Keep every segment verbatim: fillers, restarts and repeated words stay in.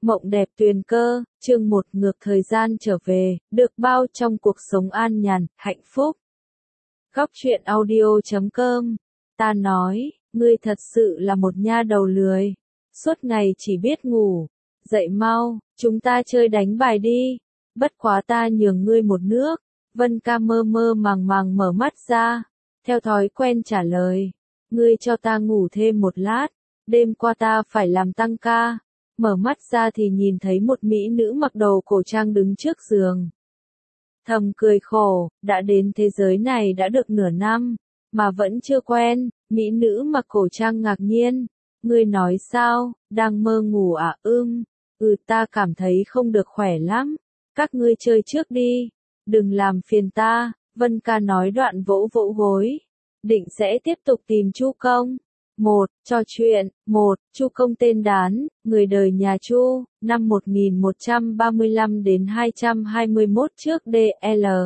Mộng đẹp tuyền cơ, chương một ngược thời gian trở về, được bao trong cuộc sống an nhàn, hạnh phúc. Góc truyện audio chấm com. Ta nói, ngươi thật sự là một nha đầu lười. Suốt ngày chỉ biết ngủ. Dậy mau, chúng ta chơi đánh bài đi. Bất quá ta nhường ngươi một nước. Vân ca mơ mơ màng màng mở mắt ra. Theo thói quen trả lời. Ngươi cho ta ngủ thêm một lát. Đêm qua ta phải làm tăng ca. Mở mắt ra thì nhìn thấy một mỹ nữ mặc đồ cổ trang đứng trước giường. Thầm cười khổ, đã đến thế giới này đã được nửa năm, mà vẫn chưa quen. Mỹ nữ mặc cổ trang ngạc nhiên. Ngươi nói sao, đang mơ ngủ à? Ưm, ừ ta cảm thấy không được khỏe lắm. Các ngươi chơi trước đi, đừng làm phiền ta. Vân ca nói đoạn vỗ vỗ gối. Định sẽ tiếp tục tìm Chu Công. Một, trò chuyện. Một, Chu Công tên Đán, người đời nhà Chu, năm một nghìn một trăm ba mươi lăm đến hai trăm hai mươi mốt trước đê lờ.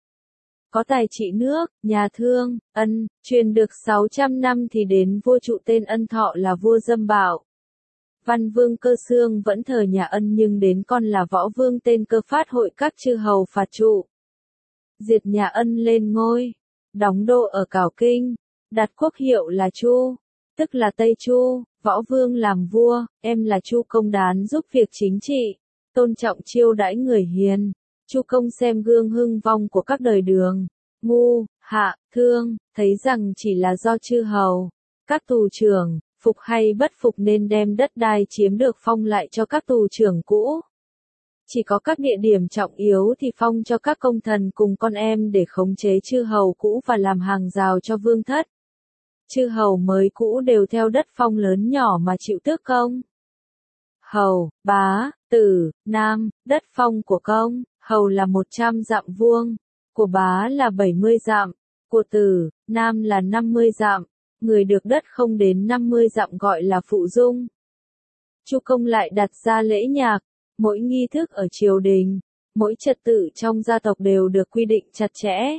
Có tài trị nước, nhà thương, Ân, truyền được sáu trăm năm thì đến vua Trụ tên Ân Thọ là vua dâm bạo. Văn vương Cơ Xương vẫn thờ nhà Ân nhưng đến con là Võ Vương tên Cơ Phát hội các chư hầu phạt Trụ. Diệt nhà Ân lên ngôi, đóng đô ở Cảo Kinh, đặt quốc hiệu là Chu, tức là Tây Chu. Võ Vương làm vua, em là Chu Công Đán giúp việc chính trị, tôn trọng chiêu đãi người hiền. Chu Công xem gương hưng vong của các đời Đường, Ngu, Hạ, Thương, thấy rằng chỉ là do chư hầu, các tù trưởng, phục hay bất phục nên đem đất đai chiếm được phong lại cho các tù trưởng cũ. Chỉ có các địa điểm trọng yếu thì phong cho các công thần cùng con em để khống chế chư hầu cũ và làm hàng rào cho vương thất. Chư hầu mới cũ đều theo đất phong lớn nhỏ mà chịu tước công. Hầu, bá, tử, nam, đất phong của công, hầu là một trăm dặm vuông, của bá là bảy mươi dặm, của tử, nam là năm mươi dặm, người được đất không đến năm mươi dặm gọi là phụ dung. Chu Công lại đặt ra lễ nhạc, mỗi nghi thức ở triều đình, mỗi trật tự trong gia tộc đều được quy định chặt chẽ.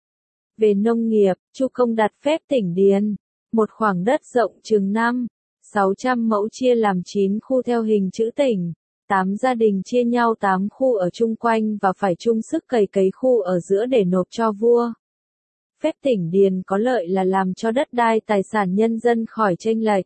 Về nông nghiệp, Chu Công đặt phép tỉnh điền, một khoảng đất rộng chừng năm, sáu trăm mẫu chia làm chín khu theo hình chữ tỉnh, tám gia đình chia nhau tám khu ở chung quanh và phải chung sức cày cấy khu ở giữa để nộp cho vua. Phép tỉnh điền có lợi là làm cho đất đai tài sản nhân dân khỏi chênh lệch.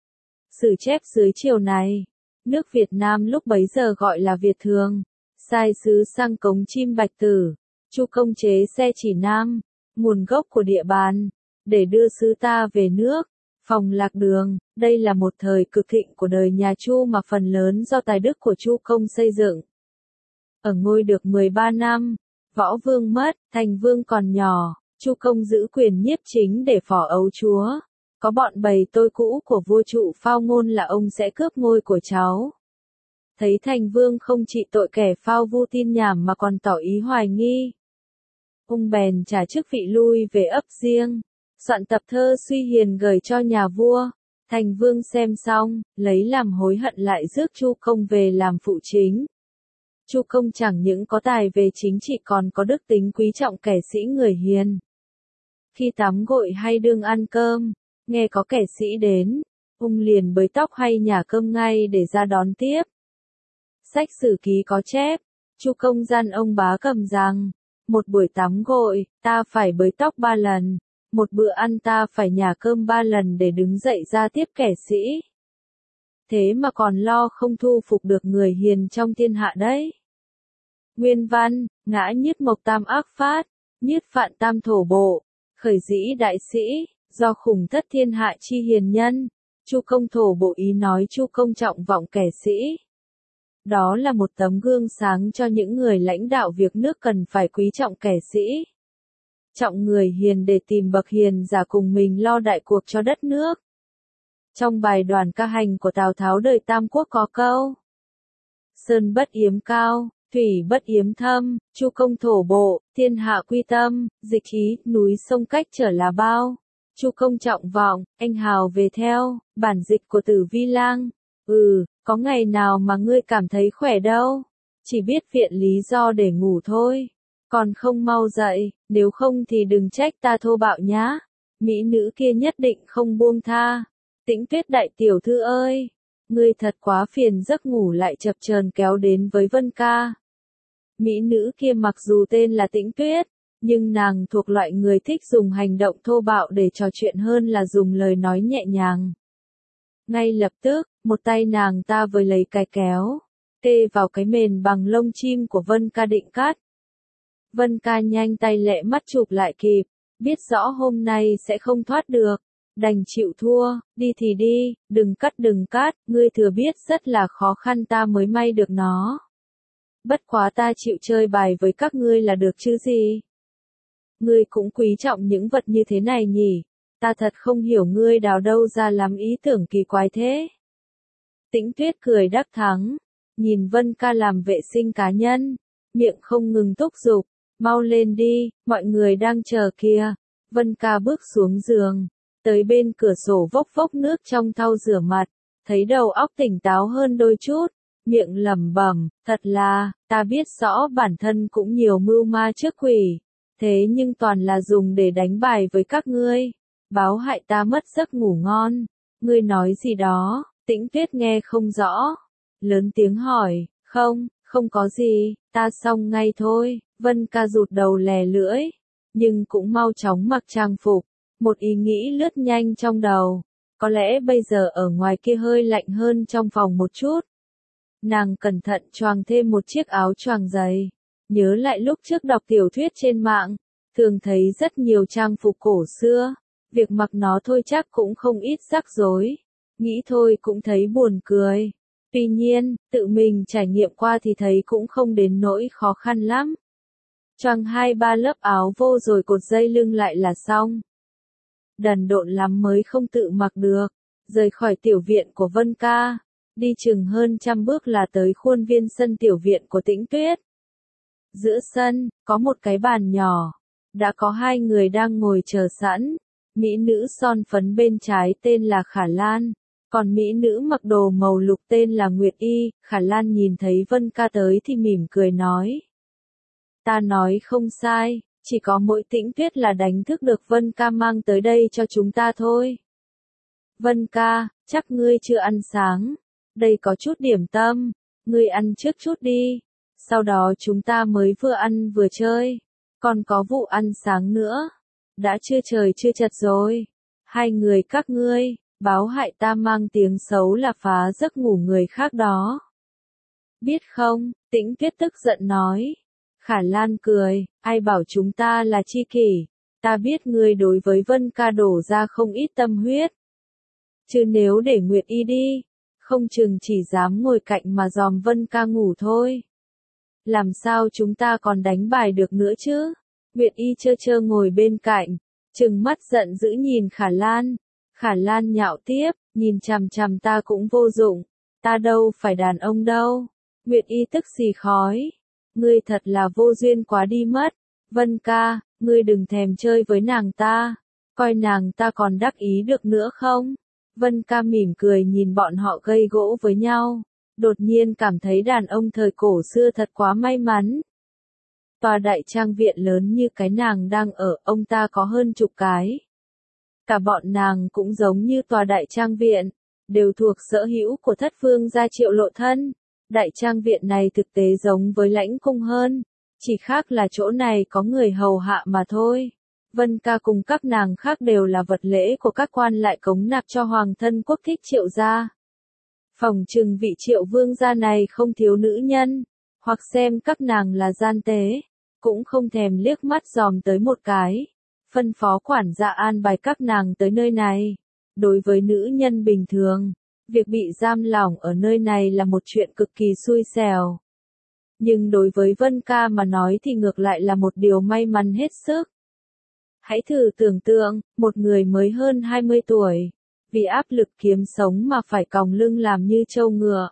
Sử chép dưới chiều này, nước Việt Nam lúc bấy giờ gọi là Việt Thường, sai sứ sang cống Chim Bạch Tử, Chu Công chế xe chỉ nam, nguồn gốc của địa bàn, để đưa sứ ta về nước, phòng lạc đường. Đây là một thời cực thịnh của đời nhà Chu mà phần lớn do tài đức của Chu Công xây dựng. Ở ngôi được mười ba năm, Võ Vương mất, Thành Vương còn nhỏ, Chu Công giữ quyền nhiếp chính để phò ấu chúa. Có bọn bầy tôi cũ của vua Trụ phao ngôn là ông sẽ cướp ngôi của cháu. Thấy Thành Vương không trị tội kẻ phao vu tin nhảm mà còn tỏ ý hoài nghi. Ông bèn trả chức vị lui về ấp riêng, soạn tập thơ suy hiền gửi cho nhà vua. Thành Vương xem xong, lấy làm hối hận lại rước Chu Công về làm phụ chính. Chu Công chẳng những có tài về chính trị còn có đức tính quý trọng kẻ sĩ người hiền. Khi tắm gội hay đương ăn cơm, nghe có kẻ sĩ đến, ông liền bới tóc hay nhả cơm ngay để ra đón tiếp. Sách sử ký có chép, Chu Công gian ông bá cầm rằng, một buổi tắm gội, ta phải bới tóc ba lần, một bữa ăn ta phải nhả cơm ba lần để đứng dậy ra tiếp kẻ sĩ. Thế mà còn lo không thu phục được người hiền trong thiên hạ đấy. Nguyên văn, ngã nhất mộc tam ác phát, nhất phạn tam thổ bộ, khởi dĩ đại sĩ, do khủng thất thiên hạ chi hiền nhân. Chu Công thổ bộ ý nói Chu Công trọng vọng kẻ sĩ. Đó là một tấm gương sáng cho những người lãnh đạo việc nước cần phải quý trọng kẻ sĩ. Trọng người hiền để tìm bậc hiền giả cùng mình lo đại cuộc cho đất nước. Trong bài Đoàn ca hành của Tào Tháo đời Tam Quốc có câu: Sơn bất yếm cao, thủy bất yếm thâm, Chu Công thổ bộ, thiên hạ quy tâm, dịch ý, núi sông cách trở là bao. Chu Công trọng vọng, anh hào về theo. Bản dịch của Tử Vi Lang. Ừ, có ngày nào mà ngươi cảm thấy khỏe đâu, chỉ biết viện lý do để ngủ thôi. Còn không mau dậy, nếu không thì đừng trách ta thô bạo nhá. Mỹ nữ kia nhất định không buông tha. Tĩnh Tuyết đại tiểu thư ơi, Ngươi thật quá phiền, giấc ngủ lại chập chờn kéo đến với Vân ca. Mỹ nữ kia mặc dù tên là Tĩnh Tuyết, nhưng nàng thuộc loại người thích dùng hành động thô bạo để trò chuyện hơn là dùng lời nói nhẹ nhàng. Ngay lập tức, một tay nàng ta với lấy cái kéo, kê vào cái mền bằng lông chim của Vân ca định cắt. Vân ca nhanh tay lẹ mắt chụp lại kịp, biết rõ hôm nay sẽ không thoát được, đành chịu thua, đi thì đi, đừng cắt đừng cắt, ngươi thừa biết rất là khó khăn ta mới may được nó. Bất quá ta chịu chơi bài với các ngươi là được chứ gì. Ngươi cũng quý trọng những vật như thế này nhỉ, ta thật không hiểu ngươi đào đâu ra lắm ý tưởng kỳ quái thế. Tĩnh Tuyết cười đắc thắng, nhìn Vân ca làm vệ sinh cá nhân, miệng không ngừng thúc giục, mau lên đi, mọi người đang chờ kìa. Vân ca bước xuống giường, tới bên cửa sổ vốc vốc nước trong thau rửa mặt, thấy đầu óc tỉnh táo hơn đôi chút, miệng lẩm bẩm, thật là, ta biết rõ bản thân cũng nhiều mưu ma trước quỷ, thế nhưng toàn là dùng để đánh bài với các ngươi, báo hại ta mất giấc ngủ ngon. Ngươi nói gì đó? Tĩnh Tuyết nghe không rõ, lớn tiếng hỏi, không, không có gì, ta xong ngay thôi. Vân ca rụt đầu lè lưỡi, nhưng cũng mau chóng mặc trang phục, một ý nghĩ lướt nhanh trong đầu, có lẽ bây giờ ở ngoài kia hơi lạnh hơn trong phòng một chút. Nàng cẩn thận choàng thêm một chiếc áo choàng dày, nhớ lại lúc trước đọc tiểu thuyết trên mạng, thường thấy rất nhiều trang phục cổ xưa, việc mặc nó thôi chắc cũng không ít rắc rối, nghĩ thôi cũng thấy buồn cười. Tuy nhiên, tự mình trải nghiệm qua thì thấy cũng không đến nỗi khó khăn lắm. Choàng hai ba lớp áo vô rồi cột dây lưng lại là xong. Đần độn lắm mới không tự mặc được, rời khỏi tiểu viện của Vân ca, đi chừng hơn trăm bước là tới khuôn viên sân tiểu viện của Tĩnh Tuyết. Giữa sân, có một cái bàn nhỏ, đã có hai người đang ngồi chờ sẵn, mỹ nữ son phấn bên trái tên là Khả Lan, còn mỹ nữ mặc đồ màu lục tên là Nguyệt Y. Khả Lan nhìn thấy Vân ca tới thì mỉm cười nói. Ta nói không sai, chỉ có mỗi Tĩnh Tuyết là đánh thức được Vân ca mang tới đây cho chúng ta thôi. Vân ca, chắc ngươi chưa ăn sáng, đây có chút điểm tâm, ngươi ăn trước chút đi, sau đó chúng ta mới vừa ăn vừa chơi, còn có vụ ăn sáng nữa, đã chưa trời chưa chật rồi, hai người các ngươi, báo hại ta mang tiếng xấu là phá giấc ngủ người khác đó. Biết không, Tĩnh Tuyết tức giận nói. Khả Lan cười, ai bảo chúng ta là tri kỷ, ta biết ngươi đối với Vân ca đổ ra không ít tâm huyết. Chứ nếu để Nguyệt Y đi, không chừng chỉ dám ngồi cạnh mà dòm Vân ca ngủ thôi. Làm sao chúng ta còn đánh bài được nữa chứ? Nguyệt Y chơ chơ ngồi bên cạnh, trừng mắt giận dữ nhìn Khả Lan. Khả Lan nhạo tiếp, nhìn chằm chằm ta cũng vô dụng, ta đâu phải đàn ông đâu. Nguyệt Y tức xì khói. Ngươi thật là vô duyên quá đi mất. Vân ca, ngươi đừng thèm chơi với nàng ta, coi nàng ta còn đắc ý được nữa không? Vân ca mỉm cười nhìn bọn họ gây gỗ với nhau, đột nhiên cảm thấy đàn ông thời cổ xưa thật quá may mắn. Tòa đại trang viện lớn như cái nàng đang ở, ông ta có hơn chục cái. Cả bọn nàng cũng giống như tòa đại trang viện, đều thuộc sở hữu của thất vương gia Triệu Lộ Thân. Đại trang viện này thực tế giống với lãnh cung hơn, chỉ khác là chỗ này có người hầu hạ mà thôi. Vân ca cùng các nàng khác đều là vật lễ của các quan lại cống nạp cho hoàng thân quốc thích Triệu gia. Phỏng chừng vị Triệu vương gia này không thiếu nữ nhân, hoặc xem các nàng là gian tế, cũng không thèm liếc mắt dòm tới một cái, phân phó quản gia an bài các nàng tới nơi này. Đối với nữ nhân bình thường, việc bị giam lỏng ở nơi này là một chuyện cực kỳ xui xẻo. Nhưng đối với Vân ca mà nói thì ngược lại là một điều may mắn hết sức. Hãy thử tưởng tượng, một người mới hơn hai mươi tuổi, vì áp lực kiếm sống mà phải còng lưng làm như trâu ngựa.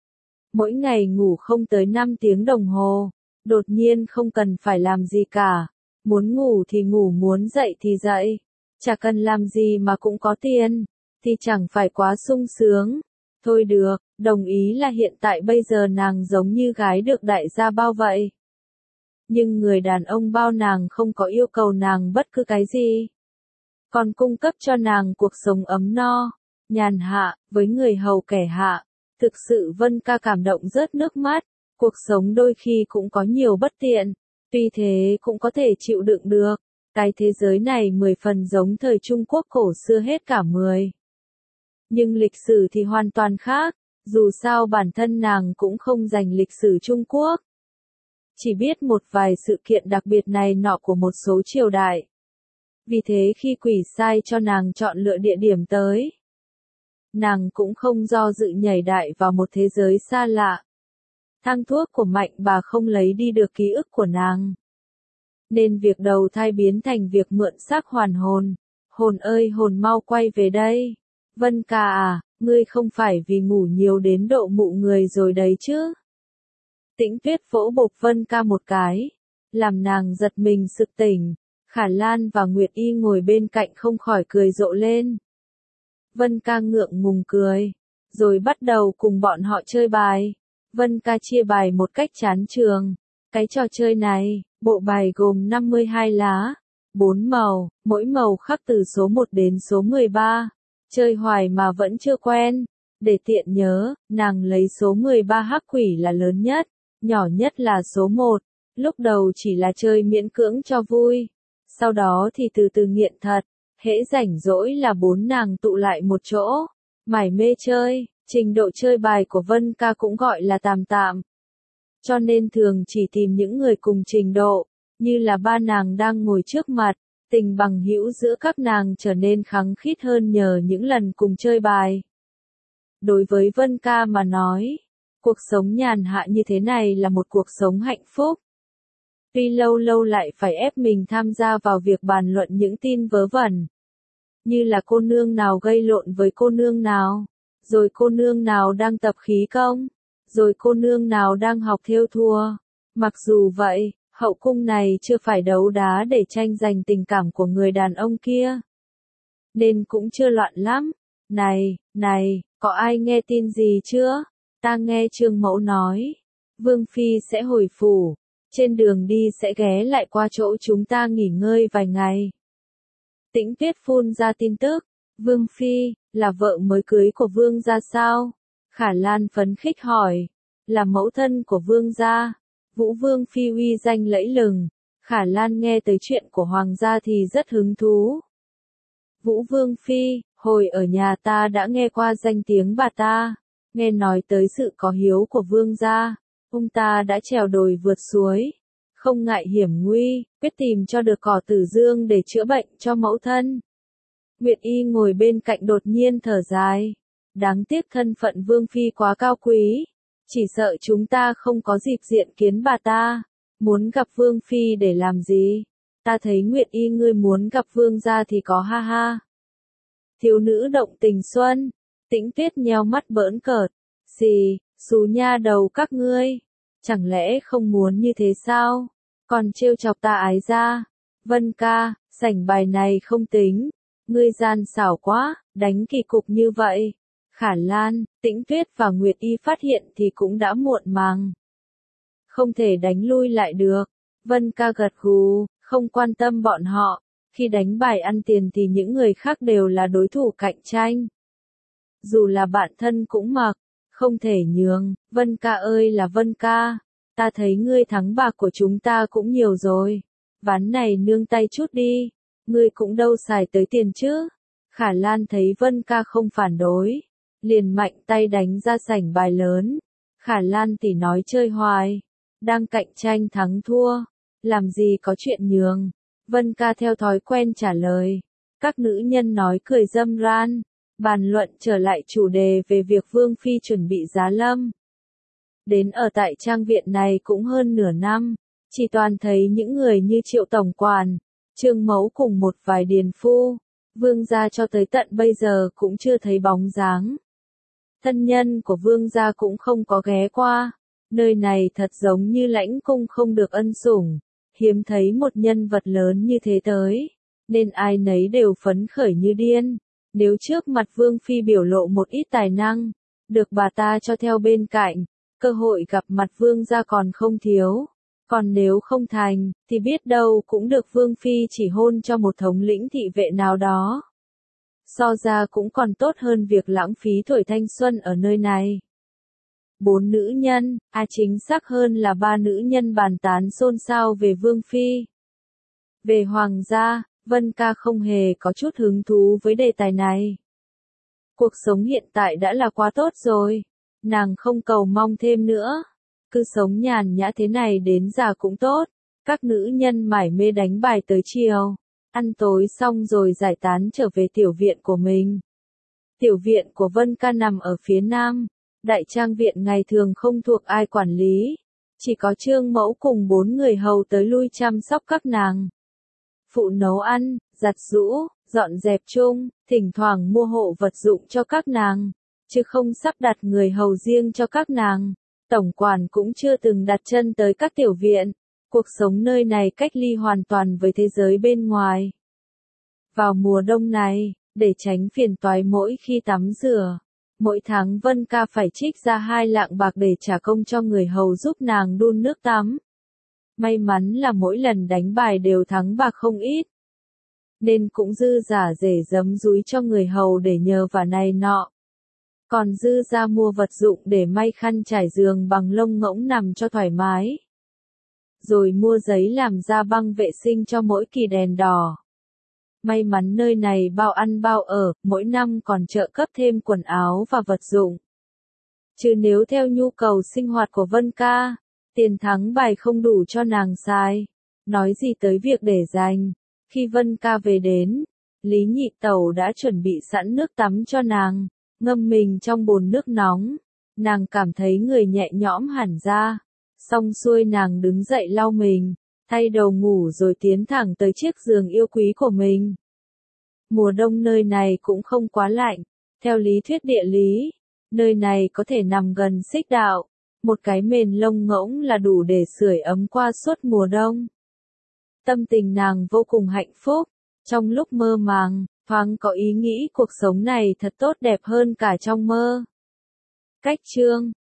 Mỗi ngày ngủ không tới năm tiếng đồng hồ, đột nhiên không cần phải làm gì cả, muốn ngủ thì ngủ muốn dậy thì dậy, chả cần làm gì mà cũng có tiền, thì chẳng phải quá sung sướng. Thôi được, đồng ý là hiện tại bây giờ nàng giống như gái được đại gia bao vậy. Nhưng người đàn ông bao nàng không có yêu cầu nàng bất cứ cái gì, còn cung cấp cho nàng cuộc sống ấm no, nhàn hạ, với người hầu kẻ hạ, Thực sự Vân Ca cảm động rớt nước mắt, cuộc sống đôi khi cũng có nhiều bất tiện, tuy thế cũng có thể chịu đựng được. Cái thế giới này mười phần giống thời Trung Quốc cổ xưa hết cả mười. Nhưng lịch sử thì hoàn toàn khác, dù sao bản thân nàng cũng không dành lịch sử Trung Quốc. Chỉ biết một vài sự kiện đặc biệt này nọ của một số triều đại. Vì thế khi quỷ sai cho nàng chọn lựa địa điểm tới, nàng cũng không do dự nhảy đại vào một thế giới xa lạ. Thang thuốc của Mạnh bà không lấy đi được ký ức của nàng. Nên việc đầu thai biến thành việc mượn xác hoàn hồn. Hồn ơi hồn mau quay về đây. Vân Ca à, ngươi không phải vì ngủ nhiều đến độ mụ người rồi đấy chứ. Tĩnh Tuyết vỗ bộp Vân Ca một cái, làm nàng giật mình sực tỉnh. Khả Lan và Nguyệt Y ngồi bên cạnh không khỏi cười rộ lên. Vân Ca ngượng ngùng cười, rồi bắt đầu cùng bọn họ chơi bài. Vân Ca chia bài một cách chán chường. Cái trò chơi này, bộ bài gồm năm mươi hai lá, bốn màu, mỗi màu khắc từ số một đến số mười ba. Chơi hoài mà vẫn chưa quen. Để tiện nhớ, nàng lấy số mười ba hắc quỷ là lớn nhất, nhỏ nhất là số một. Lúc đầu chỉ là chơi miễn cưỡng cho vui. Sau đó thì từ từ nghiện thật. Hễ rảnh rỗi là bốn nàng tụ lại một chỗ, mải mê chơi. Trình độ chơi bài của Vân Ca cũng gọi là tạm tạm. Cho nên thường chỉ tìm những người cùng trình độ, như là ba nàng đang ngồi trước mặt. Tình bằng hữu giữa các nàng trở nên khăng khít hơn nhờ những lần cùng chơi bài. Đối với Vân Ca mà nói, cuộc sống nhàn hạ như thế này là một cuộc sống hạnh phúc. Tuy lâu lâu lại phải ép mình tham gia vào việc bàn luận những tin vớ vẩn. Như là cô nương nào gây lộn với cô nương nào, rồi cô nương nào đang tập khí công, rồi cô nương nào đang học thêu thùa. Mặc dù vậy, hậu cung này chưa phải đấu đá để tranh giành tình cảm của người đàn ông kia. Nên cũng chưa loạn lắm. Này, này, có ai nghe tin gì chưa? Ta nghe Trương Mẫu nói, Vương Phi sẽ hồi phủ, trên đường đi sẽ ghé lại qua chỗ chúng ta nghỉ ngơi vài ngày. Tĩnh Tuyết phun ra tin tức, Vương Phi, là vợ mới cưới của Vương gia sao? Khả Lan phấn khích hỏi, là mẫu thân của Vương gia. Vũ Vương Phi uy danh lẫy lừng, Khả Lan nghe tới chuyện của Hoàng gia thì rất hứng thú. Vũ Vương Phi, hồi ở nhà ta đã nghe qua danh tiếng bà ta, nghe nói tới sự có hiếu của Vương gia, ông ta đã trèo đồi vượt suối, không ngại hiểm nguy, quyết tìm cho được cỏ tử dương để chữa bệnh cho mẫu thân. Nguyệt Y ngồi bên cạnh đột nhiên thở dài, đáng tiếc thân phận Vương Phi quá cao quý. Chỉ sợ chúng ta không có dịp diện kiến bà ta. Muốn gặp Vương Phi để làm gì? Ta thấy Nguyệt Y ngươi muốn gặp Vương gia thì có ha ha. Thiếu nữ động tình xuân. Tĩnh Tuyết nheo mắt bỡn cợt. Xì, xú nha đầu các ngươi. Chẳng lẽ không muốn như thế sao? Còn trêu chọc ta ái ra. Vân Ca, sảnh bài này không tính. Ngươi gian xảo quá, đánh kỳ cục như vậy. Khả Lan, Tĩnh Tuyết và Nguyệt Y phát hiện thì cũng đã muộn màng. Không thể đánh lui lại được. Vân Ca gật gù, không quan tâm bọn họ. Khi đánh bài ăn tiền thì những người khác đều là đối thủ cạnh tranh. Dù là bạn thân cũng mặc, không thể nhường. Vân Ca ơi là Vân Ca, ta thấy ngươi thắng bạc của chúng ta cũng nhiều rồi. Ván này nương tay chút đi, ngươi cũng đâu xài tới tiền chứ. Khả Lan thấy Vân Ca không phản đối, liền mạnh tay đánh ra sảnh bài lớn. Khả Lan tỷ nói chơi hoài, đang cạnh tranh thắng thua, làm gì có chuyện nhường. Vân Ca theo thói quen trả lời. Các nữ nhân nói cười râm ran, bàn luận trở lại chủ đề về việc Vương Phi chuẩn bị giá lâm. Đến ở tại trang viện này cũng hơn nửa năm, chỉ toàn thấy những người như Triệu Tổng Quản, Trương Mẫu cùng một vài điền phu. Vương gia cho tới tận bây giờ cũng chưa thấy bóng dáng. Thân nhân của Vương gia cũng không có ghé qua. Nơi này thật giống như lãnh cung không được ân sủng. Hiếm thấy một nhân vật lớn như thế tới, nên ai nấy đều phấn khởi như điên. Nếu trước mặt Vương Phi biểu lộ một ít tài năng, được bà ta cho theo bên cạnh, cơ hội gặp mặt Vương gia còn không thiếu. Còn nếu không thành, thì biết đâu cũng được Vương Phi chỉ hôn cho một thống lĩnh thị vệ nào đó. So ra cũng còn tốt hơn việc lãng phí tuổi thanh xuân ở nơi này. Bốn nữ nhân, à chính xác hơn là ba nữ nhân bàn tán xôn xao về Vương Phi. Về Hoàng gia, Vân Ca không hề có chút hứng thú với đề tài này. Cuộc sống hiện tại đã là quá tốt rồi, nàng không cầu mong thêm nữa. Cứ sống nhàn nhã thế này đến già cũng tốt. Các nữ nhân mải mê đánh bài tới chiều, ăn tối xong rồi giải tán trở về tiểu viện của mình. Tiểu viện của Vân Ca nằm ở phía nam, đại trang viện ngày thường không thuộc ai quản lý, chỉ có Trương Mẫu cùng bốn người hầu tới lui chăm sóc các nàng. Phụ nấu ăn, giặt giũ, dọn dẹp chung, thỉnh thoảng mua hộ vật dụng cho các nàng, chứ không sắp đặt người hầu riêng cho các nàng. Tổng quản cũng chưa từng đặt chân tới các tiểu viện. Cuộc sống nơi này cách ly hoàn toàn với thế giới bên ngoài. Vào mùa đông này, để tránh phiền toái mỗi khi tắm rửa, mỗi tháng Vân Ca phải trích ra hai lạng bạc để trả công cho người hầu giúp nàng đun nước tắm. May mắn là mỗi lần đánh bài đều thắng bạc không ít, nên cũng dư giả rể giấm dúi cho người hầu để nhờ vả này nọ. Còn dư ra mua vật dụng để may khăn trải giường bằng lông ngỗng nằm cho thoải mái. Rồi mua giấy làm ra băng vệ sinh cho mỗi kỳ đèn đỏ. May mắn nơi này bao ăn bao ở, mỗi năm còn trợ cấp thêm quần áo và vật dụng. Chứ nếu theo nhu cầu sinh hoạt của Vân Ca, tiền thắng bài không đủ cho nàng xài. Nói gì tới việc để dành. Khi Vân Ca về đến, Lý Nhị Tẩu đã chuẩn bị sẵn nước tắm cho nàng, ngâm mình trong bồn nước nóng. Nàng cảm thấy người nhẹ nhõm hẳn ra. Xong xuôi nàng đứng dậy lau mình, thay đầu ngủ rồi tiến thẳng tới chiếc giường yêu quý của mình. Mùa đông nơi này cũng không quá lạnh. Theo lý thuyết địa lý, nơi này có thể nằm gần xích đạo. Một cái mền lông ngỗng là đủ để sưởi ấm qua suốt mùa đông. Tâm tình nàng vô cùng hạnh phúc. Trong lúc mơ màng, thoáng có ý nghĩ cuộc sống này thật tốt đẹp hơn cả trong mơ. Cách chương